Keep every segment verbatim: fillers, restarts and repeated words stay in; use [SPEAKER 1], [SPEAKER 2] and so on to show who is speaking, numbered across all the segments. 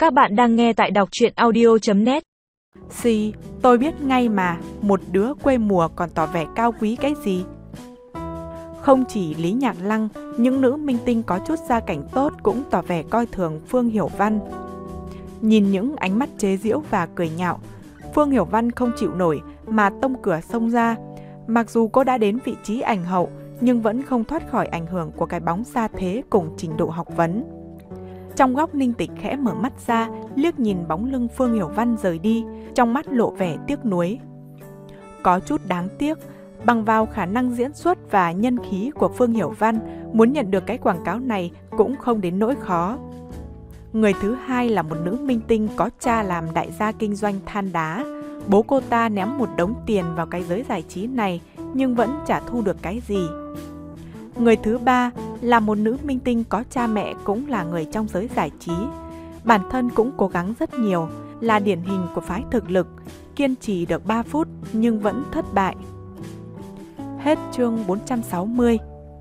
[SPEAKER 1] Các bạn đang nghe tại đọc truyện audio chấm net.
[SPEAKER 2] Xì, tôi biết ngay mà, một đứa quê mùa còn tỏ vẻ cao quý cái gì. Không chỉ Lý Nhạc Lăng, những nữ minh tinh có chút gia cảnh tốt cũng tỏ vẻ coi thường Phương Hiểu Văn. Nhìn những ánh mắt chế giễu và cười nhạo, Phương Hiểu Văn không chịu nổi mà tông cửa xông ra. Mặc dù cô đã đến vị trí ảnh hậu, nhưng vẫn không thoát khỏi ảnh hưởng của cái bóng gia thế cùng trình độ học vấn. Trong góc Ninh Tịch khẽ mở mắt ra, liếc nhìn bóng lưng Phương Hiểu Văn rời đi, trong mắt lộ vẻ tiếc nuối. Có chút đáng tiếc, bằng vào khả năng diễn xuất và nhân khí của Phương Hiểu Văn, muốn nhận được cái quảng cáo này cũng không đến nỗi khó. Người thứ hai là một nữ minh tinh có cha làm đại gia kinh doanh than đá. Bố cô ta ném một đống tiền vào cái giới giải trí này, nhưng vẫn chả thu được cái gì. Người thứ ba là một nữ minh tinh có cha mẹ cũng là người trong giới giải trí. Bản thân cũng cố gắng rất nhiều, là điển hình của phái thực lực, kiên trì được ba phút nhưng vẫn thất bại. Hết chương bốn trăm sáu mươi.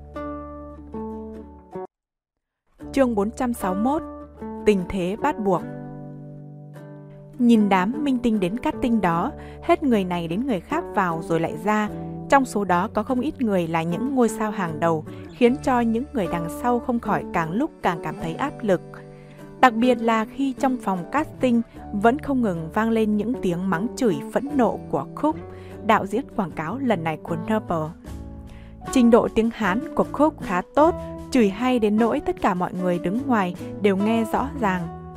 [SPEAKER 2] Chương bốn trăm sáu mươi mốt. Tình thế bắt buộc. Nhìn đám minh tinh đến casting đó, hết người này đến người khác vào rồi lại ra. Trong số đó có không ít người là những ngôi sao hàng đầu, khiến cho những người đằng sau không khỏi càng lúc càng cảm thấy áp lực. Đặc biệt là khi trong phòng casting vẫn không ngừng vang lên những tiếng mắng chửi phẫn nộ của Cook, đạo diễn quảng cáo lần này của Noble. Trình độ tiếng Hán của Cook khá tốt, chửi hay đến nỗi tất cả mọi người đứng ngoài đều nghe rõ ràng.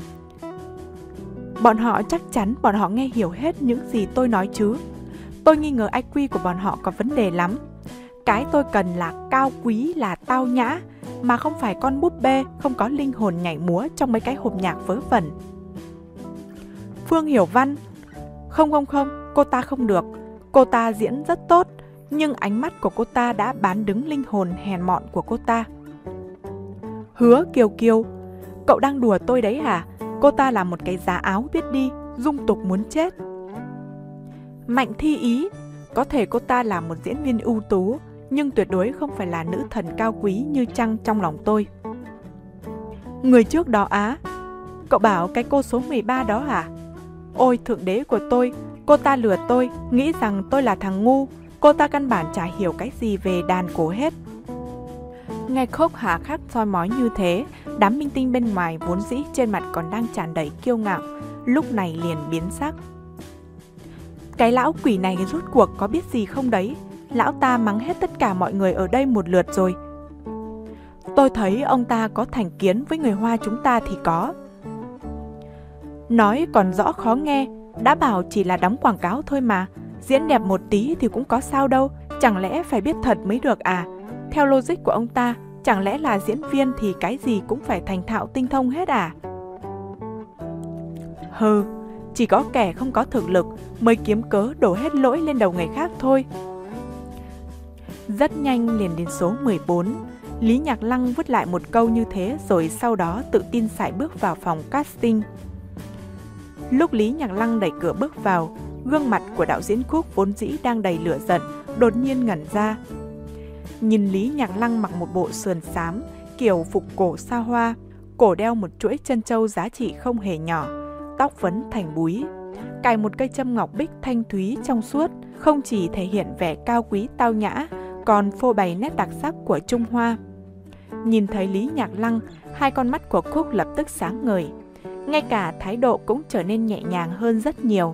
[SPEAKER 2] Bọn họ chắc chắn bọn họ nghe hiểu hết những gì tôi nói chứ. Tôi nghi ngờ i kiu của bọn họ có vấn đề lắm. Cái tôi cần là cao quý, là tao nhã, mà không phải con búp bê không có linh hồn nhảy múa trong mấy cái hộp nhạc vớ vẩn. Phương Hiểu Văn. Không không không, cô ta không được. Cô ta diễn rất tốt, nhưng ánh mắt của cô ta đã bán đứng linh hồn hèn mọn của cô ta. Hứa Kiều Kiều. Cậu đang đùa tôi đấy hả? Cô ta là một cái giá áo biết đi, dung tục muốn chết. Mạnh Thi Ý. Có thể cô ta là một diễn viên ưu tú, nhưng tuyệt đối không phải là nữ thần cao quý như Trăng trong lòng tôi. Người trước đó á. Cậu bảo cái cô số mười ba đó hả? Ôi thượng đế của tôi, cô ta lừa tôi, nghĩ rằng tôi là thằng ngu. Cô ta căn bản chả hiểu cái gì về đàn cổ hết. Nghe Cook hà khắc soi mói như thế, đám minh tinh bên ngoài vốn dĩ trên mặt còn đang tràn đầy kiêu ngạo, lúc này liền biến sắc. Cái lão quỷ này rốt cuộc có biết gì không đấy? Lão ta mắng hết tất cả mọi người ở đây một lượt rồi. Tôi thấy ông ta có thành kiến với người Hoa chúng ta thì có. Nói còn rõ khó nghe, đã bảo chỉ là đóng quảng cáo thôi mà. Diễn đẹp một tí thì cũng có sao đâu, chẳng lẽ phải biết thật mới được à? Theo logic của ông ta, chẳng lẽ là diễn viên thì cái gì cũng phải thành thạo tinh thông hết à? Hừ, chỉ có kẻ không có thực lực mới kiếm cớ đổ hết lỗi lên đầu người khác thôi. Rất nhanh liền đến số mười bốn. Lý Nhạc Lăng vứt lại một câu như thế rồi sau đó tự tin sải bước vào phòng casting. Lúc Lý Nhạc Lăng đẩy cửa bước vào, gương mặt của đạo diễn Cook vốn dĩ đang đầy lửa giận, đột nhiên ngẩn ra. Nhìn Lý Nhạc Lăng mặc một bộ sườn xám, kiểu phục cổ xa hoa, cổ đeo một chuỗi chân châu giá trị không hề nhỏ, tóc vấn thành búi, cài một cây châm ngọc bích thanh thúy trong suốt, không chỉ thể hiện vẻ cao quý tao nhã, còn phô bày nét đặc sắc của Trung Hoa. Nhìn thấy Lý Nhạc Lăng, hai con mắt của Cook lập tức sáng ngời, ngay cả thái độ cũng trở nên nhẹ nhàng hơn rất nhiều.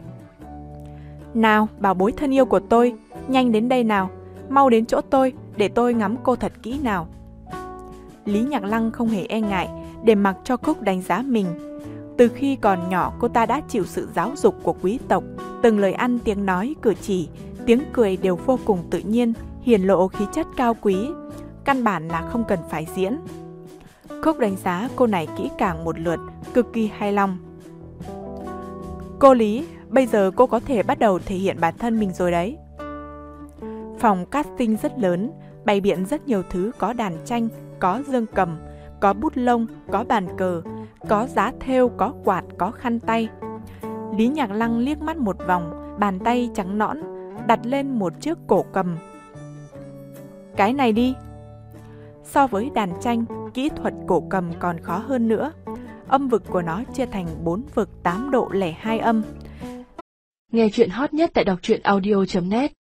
[SPEAKER 2] Nào, bảo bối thân yêu của tôi, nhanh đến đây nào, mau đến chỗ tôi, để tôi ngắm cô thật kỹ nào. Lý Nhạc Lăng không hề e ngại, để mặc cho Cook đánh giá mình. Từ khi còn nhỏ cô ta đã chịu sự giáo dục của quý tộc, từng lời ăn tiếng nói cử chỉ, tiếng cười đều vô cùng tự nhiên, hiển lộ khí chất cao quý, căn bản là không cần phải diễn. Cook đánh giá cô này kỹ càng một lượt, cực kỳ hài lòng. Cô Lý, bây giờ cô có thể bắt đầu thể hiện bản thân mình rồi đấy. Phòng casting rất lớn, bày biện rất nhiều thứ, có đàn tranh, có dương cầm, có bút lông, có bàn cờ, có giá thêu, có quạt, có khăn tay. Lý Nhạc Lăng liếc mắt một vòng, bàn tay trắng nõn, đặt lên một chiếc cổ cầm. Cái này đi. So với đàn tranh, kỹ thuật cổ cầm còn khó hơn nữa. Âm vực của nó chia thành bốn vực tám độ lẻ hai âm.
[SPEAKER 3] Nghe chuyện hot nhất tại đọc truyện audio chấm net.